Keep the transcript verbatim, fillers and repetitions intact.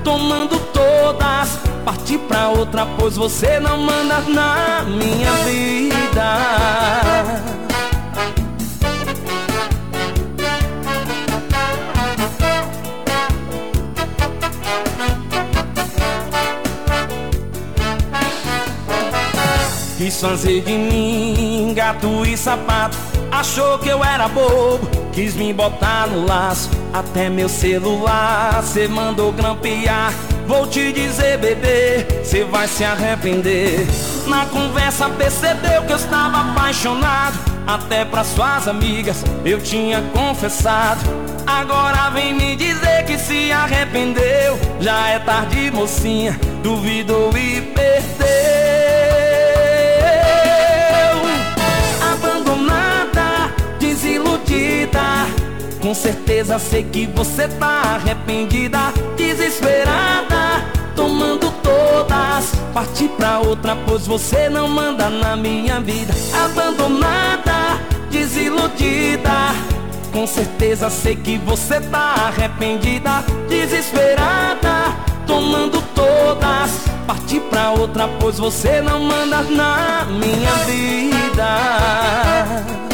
tomando todas. Parti pra outra, pois você não manda na minha vida. Quis fazer de mim gato e sapato, achou que eu era bobo, quis me botar no laço. Até meu celular cê mandou grampear. Vou te dizer, bebê, cê vai se arrepender. Na conversa percebeu que eu estava apaixonado. Até pras suas amigas eu tinha confessado. Agora vem me dizer que se arrependeu. Já é tarde, mocinha, duvidou e perdeu. Abandonada, desiludida, com certeza sei que você tá arrependida. Desesperada, tomando todas. Parti pra outra, pois você não manda na minha vida. Abandonada, desiludida, com certeza sei que você tá arrependida. Desesperada, tomando todas. Parti pra outra, pois você não manda na minha vida.